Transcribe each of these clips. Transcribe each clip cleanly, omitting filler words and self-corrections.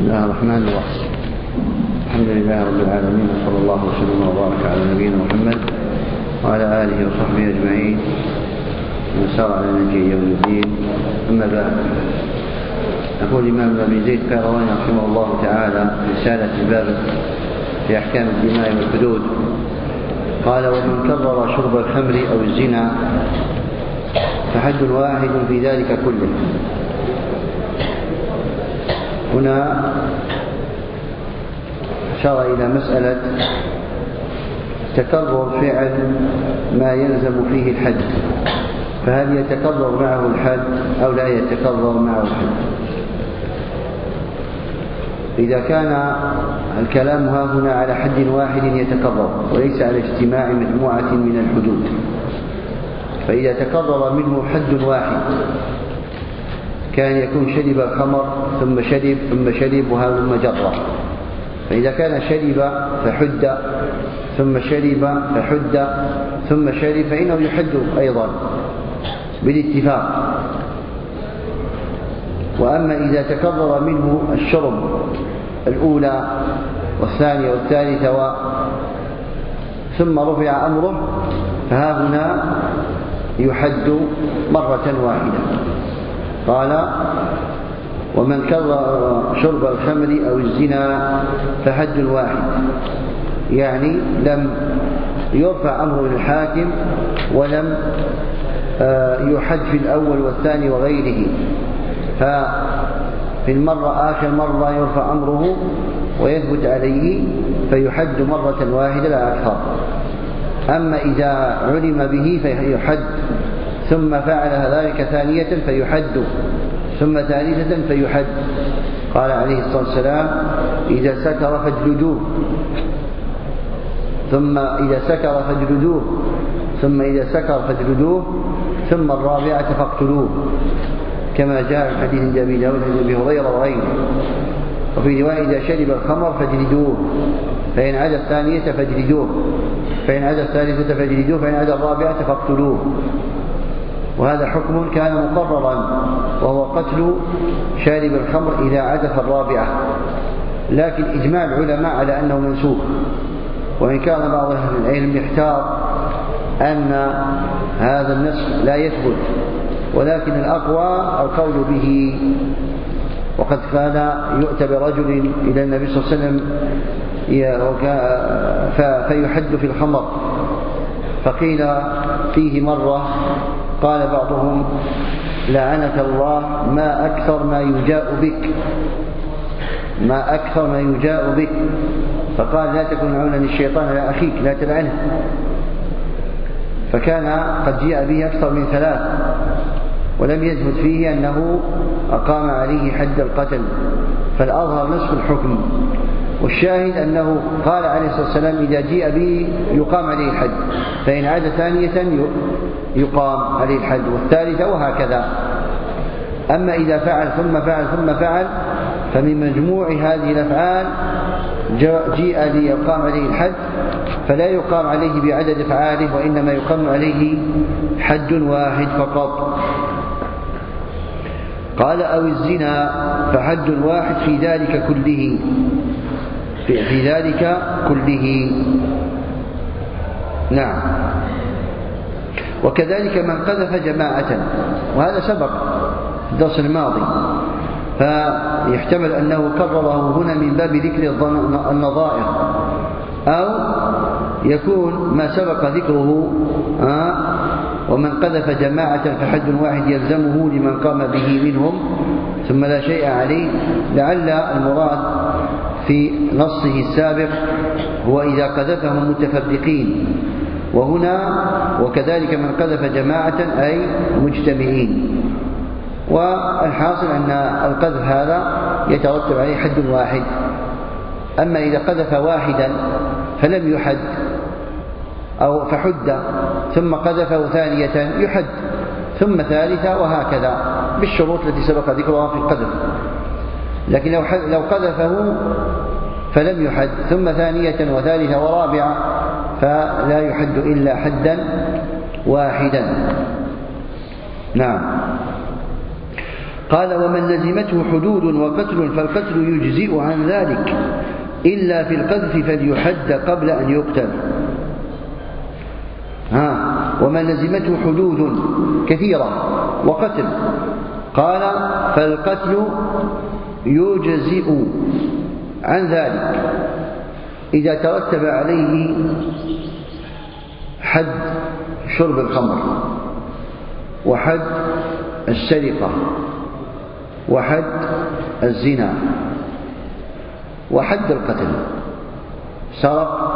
الله الرحمن الرحيم. الحمد لله رب العالمين، وصلى الله وسلم وبارك على نبينا محمد وعلى آله وصحبه أجمعين ومن سار على نهجه يوم الدين. أما بعد، يقول الإمام ابن أبي زيد القيرواني رحمه الله تعالى في رسالة الباب في أحكام الدماء والحدود، قال: ومن كرر شرب الخمر أو الزنا فحد واحد في ذلك كله. هنا أشار إلى مسألة تكرر فعل ما يلزم فيه الحد، فهل يتكرر معه الحد أو لا يتكرر معه الحد؟ إذا كان الكلام هنا على حد واحد يتكرر وليس على اجتماع مجموعة من الحدود، فإذا تكرر منه حد واحد كان يكون شرب الخمر ثم شرب وهلم جرة، فإذا كان شرب فحد ثم شرب فحد ثم شرب فإنه يحد أيضا بالاتفاق. وأما إذا تكرر منه الشرب الأولى والثانية والثالثة ثم رفع أمره فها هنا يحد مرة واحدة. قال: ومن كرر شرب الخمر أو الزنا فحد واحد، يعني لم يرفع أمره للحاكم ولم يحد في الأول والثاني وغيره، ففي المرة آخر مرة يرفع أمره ويثبت عليه فيحد مرة واحدة لا أكثر. أما إذا علم به فيحد ثم فعل ذلك ثانية فيحد ثم ثالثة فيحد. قال عليه الصلاة والسلام: إذا سكر فاجلدوه، ثم إذا سكر فاجلدوه، ثم إذا سكر فاجلدوه، ثم الرابعة فاقتلوه، كما جاء في حديث أبي داود عن أبي هريرة وغيره. وفي رواية: إذا شرب الخمر فاجلدوه، فإن عاد الثانية فاجلدوه، فإن عاد الثالثة فاجلدوه، فإن عاد الرابعة فاقتلوه. وهذا حكم كان مقررا، وهو قتل شارب الخمر إذا عدف الرابعة، لكن إجماع العلماء على أنه منسوخ، وإن كان بعض أهل العلم يحتار أن هذا النسخ لا يثبت، ولكن الأقوى القول به. وقد كان يؤتى برجل إلى النبي صلى الله عليه وسلم فيحد في الخمر، فقيل فيه مرة، قال بعضهم: لعنك الله، ما أكثر ما يجاء بك، ما أكثر ما يجاء بك. فقال: لا تكن عونا للشيطان على أخيك، لا تلعنه. فكان قد جاء به أكثر من 3 ولم يثبت فيه أنه أقام عليه حد القتل، فالأظهر نسخ الحكم. والشاهد أنه قال عليه الصلاة والسلام: إذا جاء به يقام عليه الحد، فإن عاد ثانية يقام عليه الحد، والثالثة، وهكذا. أما إذا فعل ثم فعل ثم فعل فمن مجموع هذه الأفعال جيء ليقام عليه الحد، فلا يقام عليه بعدد أفعاله، وإنما يقام عليه حد واحد فقط. قال: أو الزنا فحد واحد في ذلك كله، في ذلك كله. نعم. وكذلك من قذف جماعة، وهذا سبق في الدرس الماضي، فيحتمل أنه كرره هنا من باب ذكر النظائر، أو يكون ما سبق ذكره: ومن قذف جماعة فحد واحد يلزمه لمن قام به منهم ثم لا شيء عليه. لعل المراد في نصه السابق هو إذا قذفهم متفرقين، وهنا وكذلك من قذف جماعة أي مجتمعين. والحاصل أن القذف هذا يترتب عليه حد واحد. أما إذا قذف واحدا فلم يحد أو فحد ثم قذفه ثانية يحد، ثم ثالثة، وهكذا بالشروط التي سبق ذكرها في القذف. لكن لو قذفه فلم يحد ثم ثانية وثالثة ورابعة فلا يحد إلا حدا واحدا. نعم. قال ومن لزمته حدود وقتل فالقتل يجزئ عن ذلك إلا في القذف فليحد قبل أن يقتل. ومن لزمته حدود كثيرة وقتل قال فالقتل يجزئ عن ذلك إذا ترتب عليه حد شرب الخمر وحد السرقة وحد الزنا وحد القتل، سرق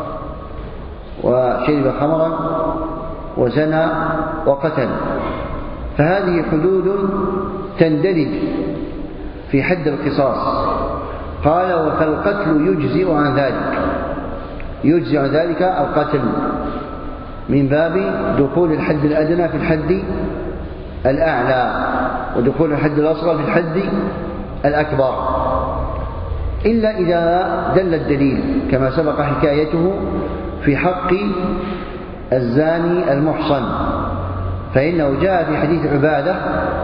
وشرب خمرا وزنى وقتل، فهذه حدود تندرج في حد القصاص. قال فالقتل يجزئ عن ذلك، يجزئ عن ذلك القتل من باب دخول الحد الأدنى في الحد الأعلى ودخول الحد الأصغر في الحد الأكبر، إلا إذا دل الدليل كما سبق حكايته في حق الزاني المحصن، فإنه جاء في حديث عبادة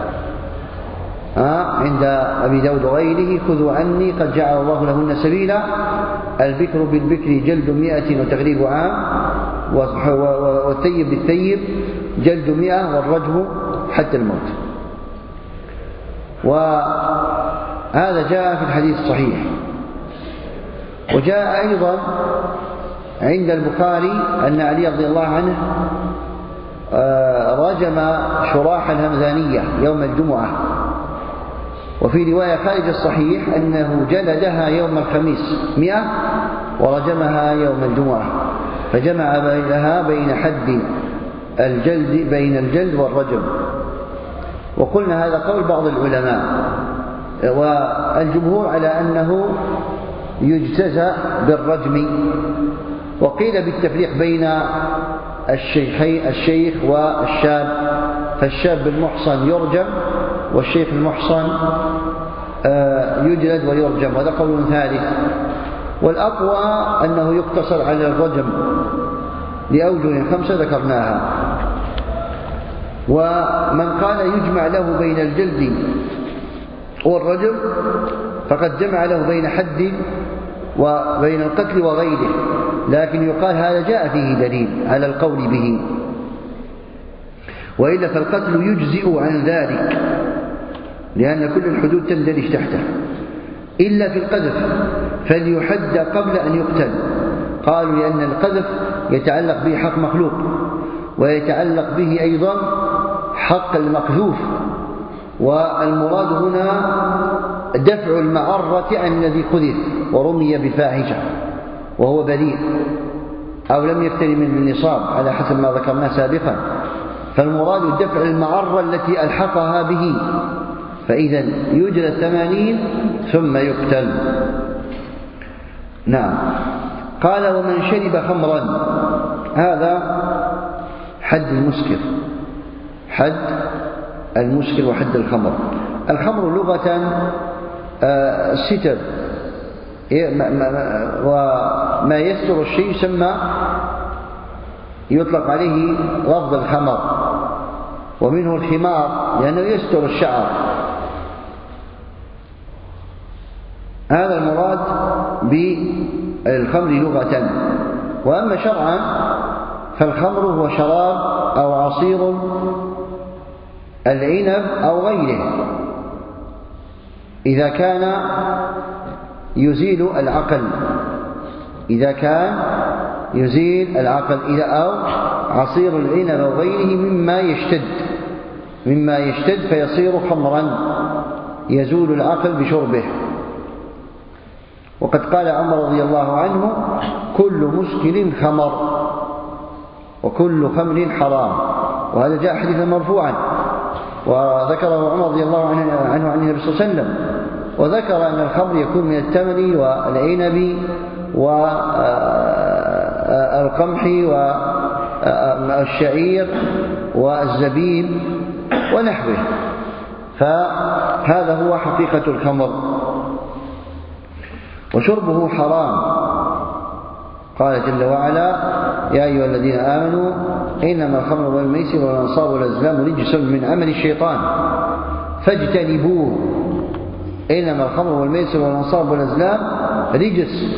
عند أبي داود وغيره خذوا عني قد جعل الله لهن سبيلا، البكر بالبكر جلد 100 وتغريب عام، والثيب بالثيب جلد 100 والرجم حتى الموت. وهذا جاء في الحديث الصحيح. وجاء أيضا عند البخاري أن علي رضي الله عنه رجم شراح الهمذانية يوم الجمعة، وفي رواية خارج الصحيح أنه جلدها يوم الخميس 100 ورجمها يوم الجمعة، فجمع بينها بين حد الجلد بين الجلد والرجم. وقلنا هذا قول بعض العلماء، والجمهور على أنه يجتزى بالرجم، وقيل بالتفريق بين الشيخ والشاب، فالشاب المحصن يرجم والشيخ المحصن يجلد ويرجم، هذا قول ثالث. والأقوى أنه يقتصر على الرجم لأوجه 5 ذكرناها. ومن قال يجمع له بين الجلد والرجم فقد جمع له بين حد وبين القتل وغيره، لكن يقال هذا جاء فيه دليل على القول به، وإلا فالقتل يجزئ عن ذلك لأن كل الحدود تندرج تحته، إلا في القذف فليحد قبل أن يقتل. قالوا لأن القذف يتعلق به حق مخلوق ويتعلق به أيضا حق المقذوف، والمراد هنا دفع المعرة عن الذي قذف ورمي بفاحشة وهو بريء أو لم يقترب من النصاب على حسب ما ذكرناه سابقا، فالمراد دفع المعرة التي ألحقها به، فإذا يجلد 80 ثم يقتل. نعم. قال ومن شرب خمرا، هذا حد المسكر، حد المسكر وحد الخمر. الخمر لغة ستر، وما يستر الشيء يسمى يطلق عليه لفظ الخمر، ومنه الخمار لأنه يستر الشعر. هذا المراد بالخمر لغة. وأما شرعا فالخمر هو شراب أو عصير العنب أو غيره إذا كان يزيل العقل، إذا كان يزيل العقل، أو عصير العنب أو غيره مما يشتد فيصير خمرا يزول العقل بشربه. وقد قال عمر رضي الله عنه كل مسكر خمر وكل خمر حرام، وهذا جاء حديثا مرفوعا وذكره عمر رضي الله عنه عن النبي صلى الله عليه وسلم، وذكر أن الخمر يكون من التمر والعنب والقمح والشعير والزبيب ونحوه، فهذا هو حقيقة الخمر. وشربه حرام، قال جل وعلا يا أيها الذين آمنوا إنما الخمر والميسر والأنصاب والأزلام رجس من عمل الشيطان فاجتنبوه. إنما الخمر والميسر والأنصاب والأزلام رجس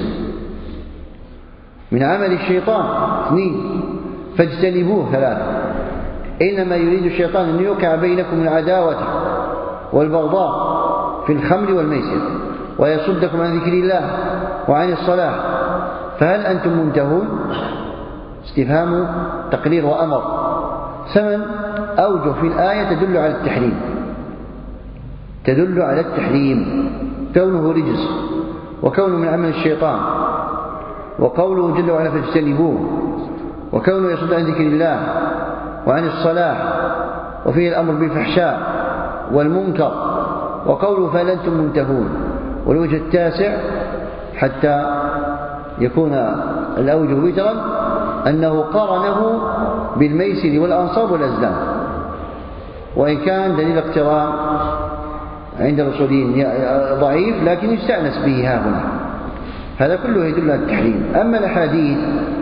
من عمل الشيطان. 2 فاجتنبوه. 3 إنما يريد الشيطان أن يوقع بينكم العداوة والبغضاء في الخمر والميسر ويصدكم عن ذكر الله وعن الصلاة فهل أنتم منتهون؟ استفهام تقرير وأمر. 8 أوجه في الآية تدل على التحريم، تدل على التحريم، كونه رجس وكونه من عمل الشيطان، وقوله جل وعلا فاجتنبوه، وكونه يصد عن ذكر الله وعن الصلاة، وفيه الأمر بالفحشاء والمنكر، وقوله فهل أنتم منتهون. والوجه التاسع حتى يكون الأوجه وترا أنه قارنه بالميسر والأنصاب والأزلام، وإن كان دليل اقتران عند الأصوليين ضعيف لكن يستأنس به ها هنا. هذا كله يدل على التحريم. أما الأحاديث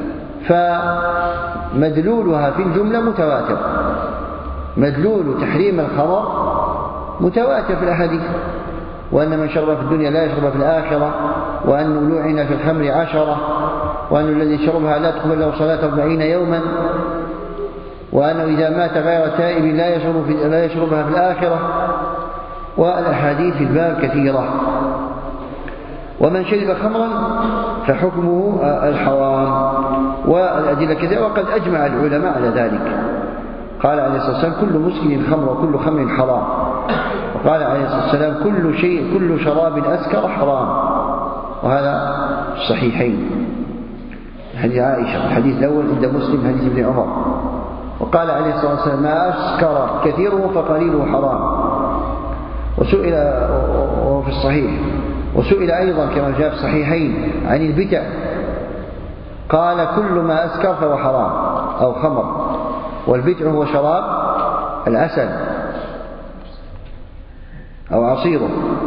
فمدلولها في الجملة متواتر، مدلول تحريم الخمر متواتر في الأحاديث، وأن من شرب في الدنيا لا يشرب في الآخرة، وأن لوعن في الخمر 10، وأن الذي شربها لا تقبل له صلاة 40 يوما، وأنه إذا مات غير تائب لا يشربها في الآخرة. والأحاديث في الباب كثيرة. ومن شرب خمرا فحكمه الحرام، والأدلة كثيرة، وقد أجمع العلماء على ذلك. قال عليه الصلاة والسلام كل مسكر خمر وكل خمر حرام، وقال عليه الصلاة والسلام كل شراب أسكر حرام، وهذا الصحيحين حديث عائشة الحديث الأول عند مسلم حديث ابن عمر. وقال عليه الصلاة والسلام ما أسكر كثيره فقليله حرام. وسئل وفي الصحيح، وسئل أيضا كما جاء في الصحيحين عن البتع، قال كل ما أسكر فهو حرام أو خمر، والبتع هو شراب العسل أو عصيره.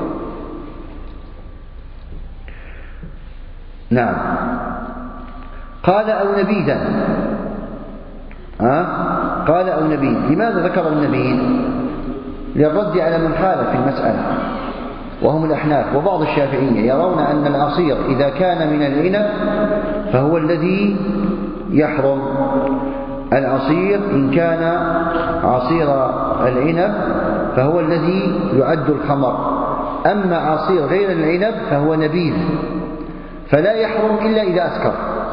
نعم. قال أو نبيذا. قال أو نبيذ. لماذا ذكر النبيذ؟ للرد على من خالف في المسألة، وهم الأحناف وبعض الشافعية، يرون أن العصير إذا كان من العنب فهو الذي يحرم. العصير إن كان عصير العنب فهو الذي يعد الخمر، أما عصير غير العنب فهو نبيذ فلا يحرم إلا إذا أسكر،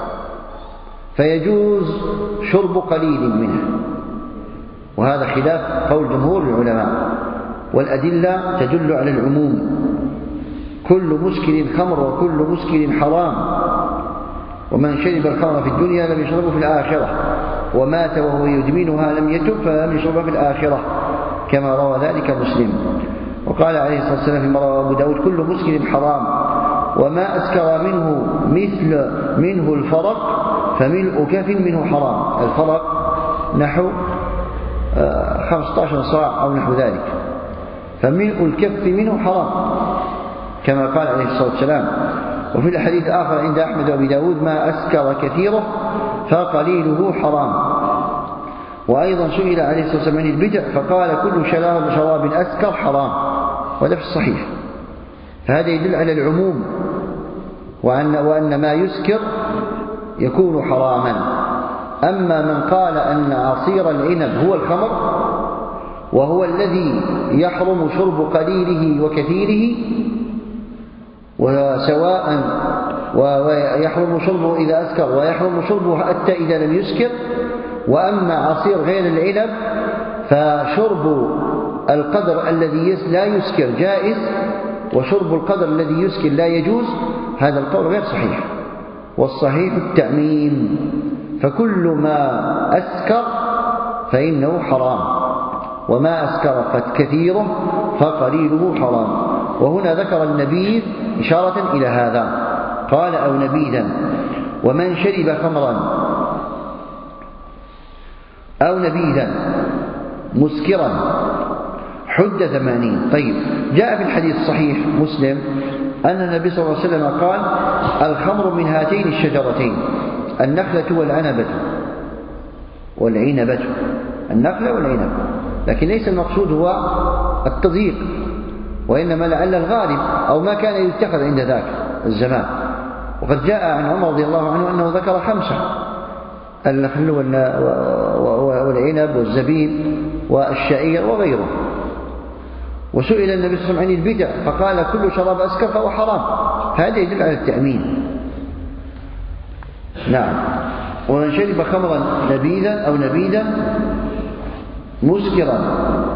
فيجوز شرب قليل منه، وهذا خلاف قول جمهور العلماء. والأدلة تدل على العموم، كل مسكر خمر وكل مسكر حرام، ومن شرب الخمر في الدنيا لم يشربه في الآخرة، ومات وهو يدمنها لم يتب فلم يشربها في الآخرة، كما روى ذلك مسلم. وقال عليه الصلاة والسلام فيما روى أبو داود كل مسكر حرام، وما أسكر منه الفرق فملء كف منه حرام. الفرق نحو 15 صاع أو نحو ذلك، فملء الكف منه حرام كما قال عليه الصلاة والسلام. وفي الحديث الآخر عند أحمد وأبي داود ما أسكر كثيره فقليله حرام. وأيضا سئل عليه الصلاة والسلام عن البدع فقال كل شراب أسكر حرام، وهذا في الصحيح. فهذا يدل على العموم، وأن ما يسكر يكون حراما. أما من قال أن عصير العنب هو الخمر وهو الذي يحرم شرب قليله وكثيره، وسواء ويحرم شربه إذا أسكر ويحرم شربه حتى إذا لم يسكر، وأما عصير غير العنب فشرب القدر الذي لا يسكر جائز، وشرب القدر الذي يسكر لا يجوز، هذا القول غير صحيح. والصحيح التعميم، فكل ما أسكر فإنه حرام، وما أسكر كثيره فقليله حرام. وهنا ذكر النبيذ إشارة إلى هذا، قال أو نبيذا. ومن شرب خمرا أو نبيذا مسكرا حد 80. طيب، جاء في الحديث الصحيح مسلم أن النبي صلى الله عليه وسلم قال الخمر من هاتين الشجرتين النخلة والعنبة والعنبة، النخلة والعنب، لكن ليس المقصود هو التضييق، وإنما لعل الغالب أو ما كان يتخذ عند ذاك الزمان. وقد جاء عن عمر رضي الله عنه أنه ذكر 5: النخل والعنب والزبيب والشعير وغيره. وسئل النبي صلى الله عليه وسلم عن البدع فقال: كل شراب أسكر فهو حرام. هذا يدل على التأمين. نعم. ومن شرب خمرا نبيذا أو نبيذا مسكرا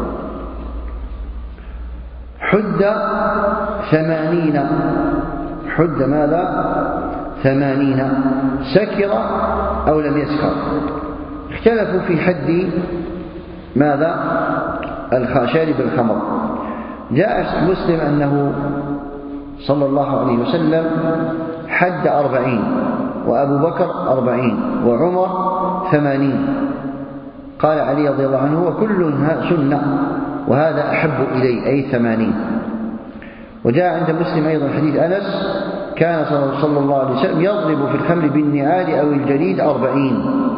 حد 80. حد ماذا؟ 80. سكر أو لم يسكر. اختلفوا في حد ماذا؟ شارب الخمر. جاء مسلم أنه صلى الله عليه وسلم حد 40، وأبو بكر 40، وعمر 80. قال علي رضي الله عنه: وكلها سنة وهذا أحب إلي، أي 80. وجاء عند مسلم أيضا حديث أنس: كان صلى الله عليه وسلم يضرب في الخمر بالنعال أو الجليد 40.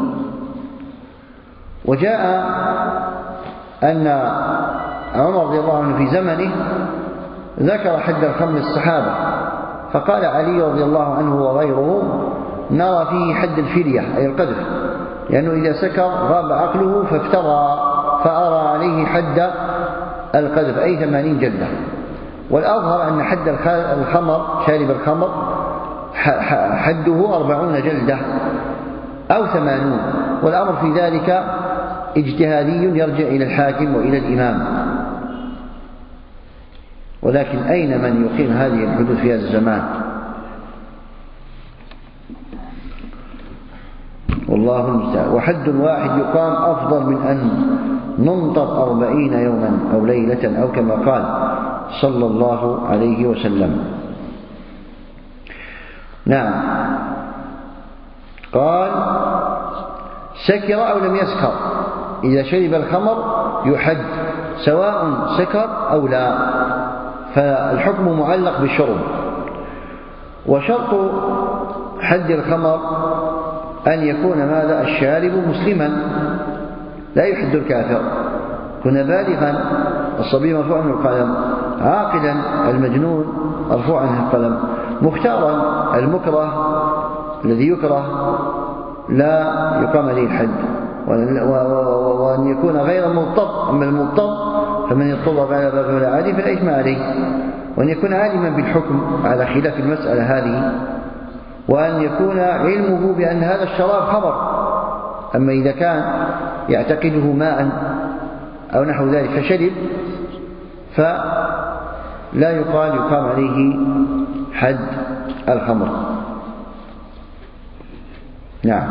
وجاء أن عمر رضي الله عنه في زمنه ذكر حد الخمر للصحابة، فقال علي رضي الله عنه وغيره: نرى فيه حد الفرية، أي القذف، لأنه إذا سكر غاب عقله فافترى، فأرى عليه حد القذف، أي 80 جلدة. والأظهر أن حد الخمر، شارب الخمر، حده 40 جلدة أو 80. والأمر في ذلك اجتهادي يرجع إلى الحاكم وإلى الإمام. ولكن أين من يقيم هذه الحدود في هذا الزمان؟ والله المستعان. وحد واحد يقام أفضل من أن ننطر 40 يوما أو ليلة، أو كما قال صلى الله عليه وسلم. نعم. قال: سكر أو لم يسكر. إذا شرب الخمر يحد سواء سكر أو لا، فالحكم معلق بالشرب. وشرط حد الخمر أن يكون ماذا؟ الشارب مسلما، لا يحد الكافر، كن بالغا، الصبي مرفوع عنه القلم، عاقلا، المجنون مرفوع عنه القلم، مختارا، المكره الذي يكره لا يقام عليه الحد، وأن يكون غير مضطر. أما المضطر فمن يضطر غير عادي فلا إثم عليه، وأن يكون عالما بالحكم على خلاف المسألة هذه، وأن يكون علمه بأن هذا الشراب خمر. أما إذا كان يعتقده ماء أو نحو ذلك فشرب فلا يقام عليه حد الخمر. نعم.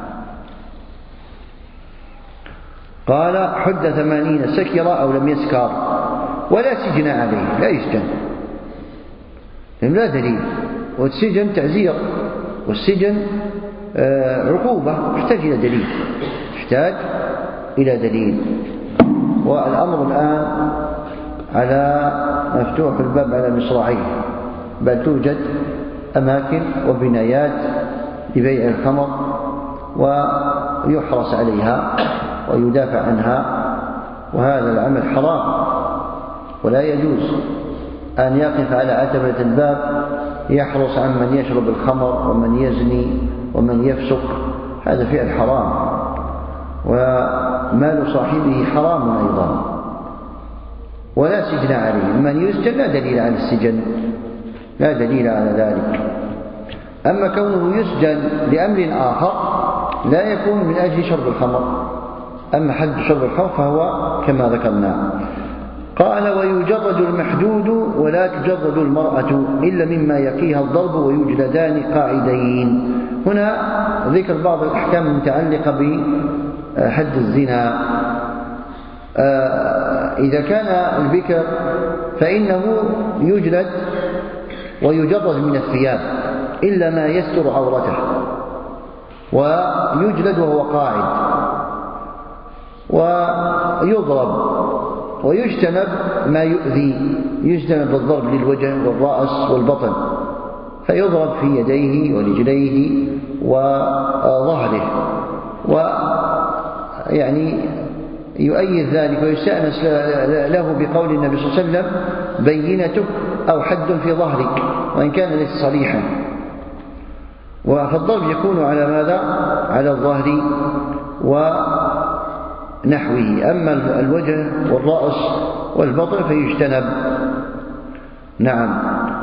قال: حد 80 سكر أو لم يسكر، ولا سجن عليه، لا يسجن، لا دليل. والسجن تعزير، والسجن عقوبة، يحتاج إلى دليل، يحتاج إلى دليل. والأمر الآن على مفتوح الباب على مصراعيه، بل توجد أماكن وبنايات لبيع الخمر ويحرص عليها ويدافع عنها، وهذا العمل حرام، ولا يجوز أن يقف على عتبة الباب يحرص عن من يشرب الخمر ومن يزني ومن يفسق. هذا فعل حرام، ومال صاحبه حرام أيضا، ولا سجن عليه. من يسجن لا دليل على السجن، لا دليل على ذلك. أما كونه يسجن لأمر آخر لا يكون من أجل شرب الخمر. أما حد شرب الخمر فهو كما ذكرنا. قال: ويجرد المحدود ولا تجرد المرأة إلا مما يقيها الضرب ويجلدان قاعدين. هنا ذكر بعض الأحكام المتعلقة بحد الزنا. إذا كان البكر فإنه يجلد ويجرد من الثياب إلا ما يستر عورته، ويجلد وهو قاعد، ويضرب، ويجتنب ما يؤذي، يجتنب الضرب للوجه والرأس والبطن، فيضرب في يديه ورجليه وظهره، ويعني يؤيد ذلك ويستأنس له بقول النبي صلى الله عليه وسلم بينتك أو حد في ظهرك، وإن كان ليس صريحا. فالضرب يكون على ماذا؟ على الظهر ونحوه. أما الوجه والرأس والبطن فيجتنب. نعم.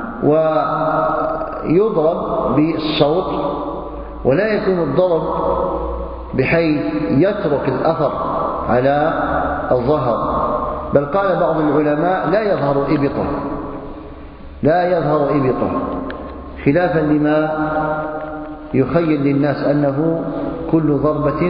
ويضرب بالصوت، ولا يكون الضرب بحيث يترك الأثر على الظهر، بل قال بعض العلماء لا يظهر إبطه، خلافا لما يخيل للناس أنه كل ضربة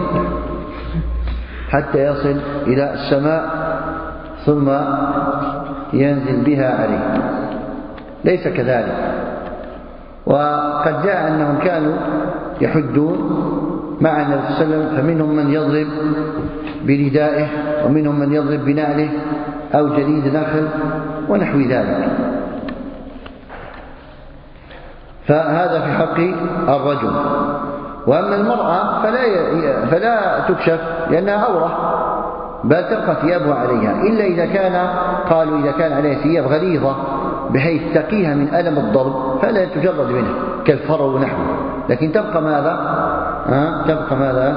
حتى يصل إلى السماء ثم ينزل بها عليه. ليس كذلك. وقد جاء أنهم كانوا يحدون مع النبي صلى الله عليه وسلم، فمنهم من يضرب بردائه، ومنهم من يضرب بنعله أو جليد نخل ونحو ذلك. فهذا في حق الرجل. وأما المرأة فلا تكشف لأنها عورة، بل تبقى ثيابها عليها، إلا إذا كان عليها ثياب غليظة بحيث تقيها من ألم الضرب فلا تجرد منها كالفرو ونحوه، لكن تبقى ماذا؟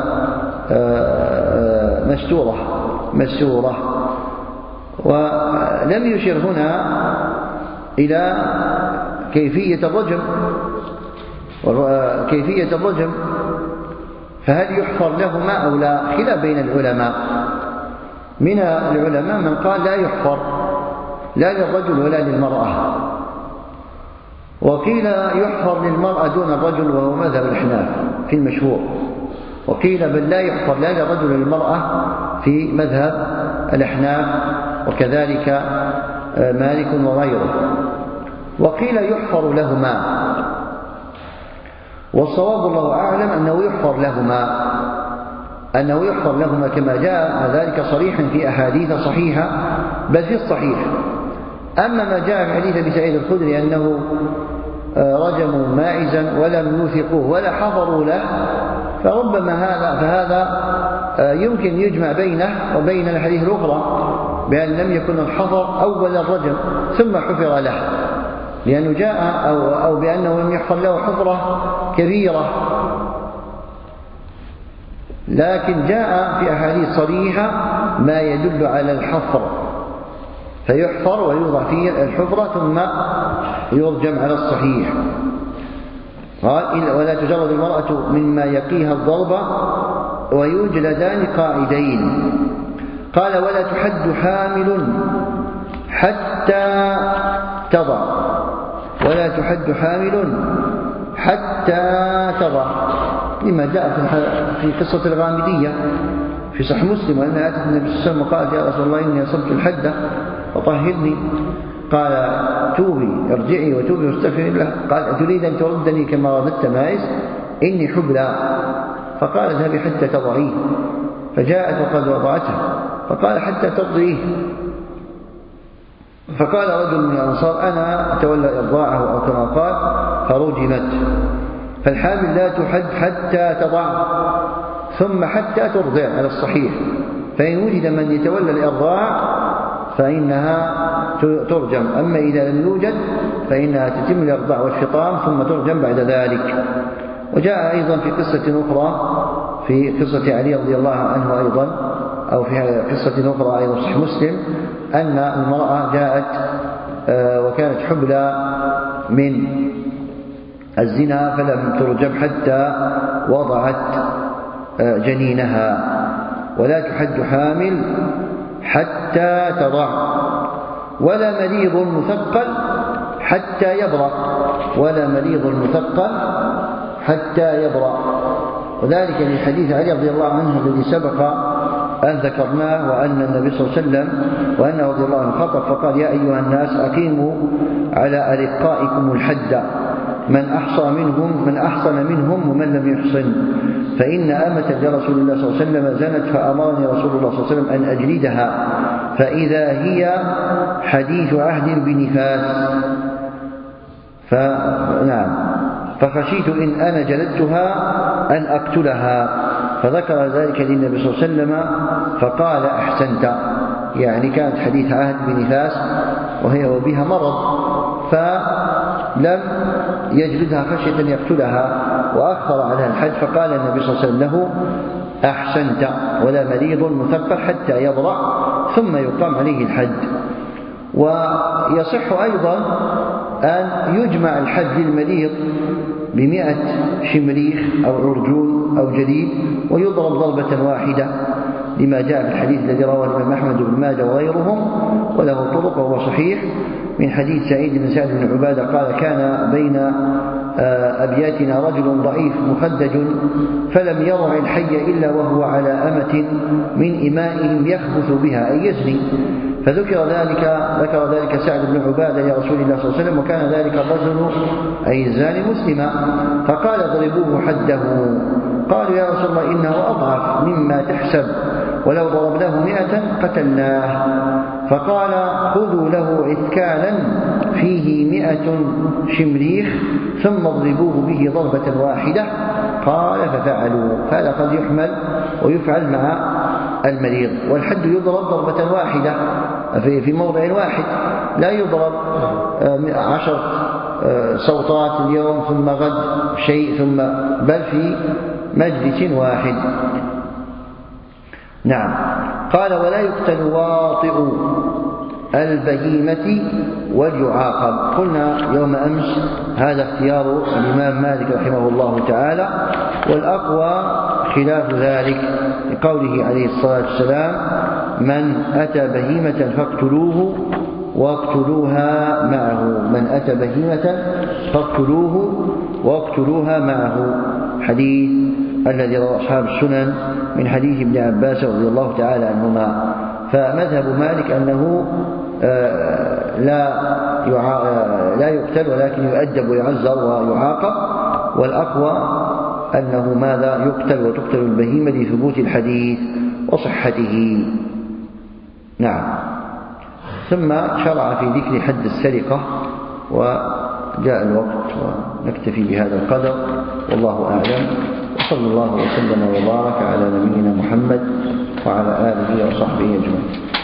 مستورة. ولم يشر هنا إلى كيفية الرجم، فهل يحفر لهما أو لا؟ خلاف بين العلماء. من العلماء من قال لا يحفر لا للرجل ولا للمرأة، وقيل يحفر للمرأة دون الرجل، وهو مذهب الأحناف في المشهور، وقيل بل لا يحفر لا للرجل ولا للمرأة في مذهب الأحناف، وكذلك مالك وغيره. وقيل يحفر لهما، والصواب الله أعلم أنه يحفر لهما كما جاء ذلك صريحا في أحاديث صحيحة، بل في الصحيح. أما ما جاء في حديث أبي سعيد الخدري أنه رجموا ماعزا ولم يوثقوه ولا حفروا له، فربما فهذا يمكن يجمع بينه وبين الحديث الأخرى بأن لم يكن الحفر أول الرجم ثم حفر له، لأنه جاء أو بأنه لم يحفر له حفرة كبيرة، لكن جاء في أحاديث صريحة ما يدل على الحفر، فيحفر ويوضع فيه الحفرة ثم يرجم على الصحيح. قال ولا تجرد المرأة مما يقيها الضرب ويجلدان قاعدين. قال ولا تحد حامل حتى تضع، ولا تحد حامل حتى تضع، لما جاء في قصة الغامدية في صحيح مسلم، وأنها أتت النبي صلى الله عليه وسلم وقالت يا رسول الله إني أصبت الحدة فطهرني، قال توبي ارجعي وتوبي واستغفري الله. قال أتريد أن تردني كما رددت ماعز؟ إني حبلى. فقال اذهبي حتى تضعيه، فجاءت وقد وضعته، فقال حتى تضعيه. فقال رجل من الأنصار أنا أتولى إرضاعه أو كما قال، فرجمت. فالحامل لا تحد حتى تضع ثم حتى ترضع على الصحيح، فإن وجد من يتولى الإرضاع فإنها ترجم، أما إذا لم يوجد فإنها تتم الإرضاع والفطام ثم ترجم بعد ذلك. وجاء أيضا في قصة أخرى في قصة علي رضي الله عنه أيضا، أو في قصة أخرى أيضا صحيح مسلم، أن المرأة جاءت وكانت حبلى من الزنا فلم ترجم حتى وضعت جنينها. ولا تحد حامل حتى تضع، ولا مريض مثقل حتى يبرأ، ولا مريض مثقل حتى يبرأ. وذلك لحديث علي رضي الله عنه الذي سبق أن ذكرناه، وأن النبي صلى الله عليه وسلم وأنه رضي الله عنه خطب فقال يا أيها الناس أقيموا على أرقائكم الحد، من أحصن منهم ومن لم يحصن، فإن أمة لرسول الله صلى الله عليه وسلم زنت فأمرني رسول الله صلى الله عليه وسلم أن أجلدها فإذا هي حديث عهد بنفاس، فخشيت إن أنا جلدتها أن أقتلها، فذكر ذلك للنبي صلى الله عليه وسلم فقال أحسنت، يعني كانت حديث عهد بنفاس وهي وبها مرض، فلم يجلدها خشية أن يقتلها وأخر عنها الحد، فقال النبي صلى الله عليه وسلم له أحسنت، ولا مريض مثقل حتى يبرأ ثم يقام عليه الحد. ويصح أيضا أن يجمع الحد للمريض ب100 شمريخ أو عرجون أو جديد ويضرب ضربة واحدة، لما جاء في الحديث الذي رواه الإمام أحمد بن ماجه وغيرهم وله طرق وهو صحيح، من حديث سعيد بن سعد بن عبادة قال: كان بين أبياتنا رجل ضعيف مخدج فلم يرع الحي إلا وهو على أمة من إمائهم يخبث بها أي يزني، فذكر ذلك سعد بن عبادة يا رسول الله صلى الله عليه وسلم، وكان ذلك الرجل أي الزاني مسلما، فقال: اضربوه حده. قالوا: يا رسول الله إنه أضعف مما تحسب، ولو ضربناه 100 قتلناه. فقال: خذوا له عثكالا فيه 100 شمريخ ثم اضربوه به ضربة واحدة. قال: ففعلوا. هذا قد يحمل ويفعل مع المريض، والحد يضرب ضربة واحدة في موضع واحد، لا يضرب 10 صوتات اليوم ثم غد شيء ثم، بل في مجلس واحد. نعم. قال: ولا يقتل واطئ البهيمة وليعاقب. قلنا يوم أمس هذا اختيار الإمام مالك رحمه الله تعالى، والأقوى خلاف ذلك لقوله عليه الصلاة والسلام: من أتى بهيمة فاقتلوه واقتلوها معه، من أتى بهيمة فاقتلوه واقتلوها معه، حديث الذي رواه أصحاب السنن من حديث ابن عباس رضي الله تعالى عنهما. فمذهب مالك أنه لا يقتل ولكن يؤدب ويعزر ويعاقب، والأقوى أنه ماذا؟ يقتل وتقتل البهيمة لثبوت الحديث وصحته. نعم. ثم شرع في ذكر حد السرقة، وجاء الوقت ونكتفي بهذا القدر، والله أعلم، وصلى الله وسلم وبارك على نبينا محمد وعلى آله وصحبه أجمعين.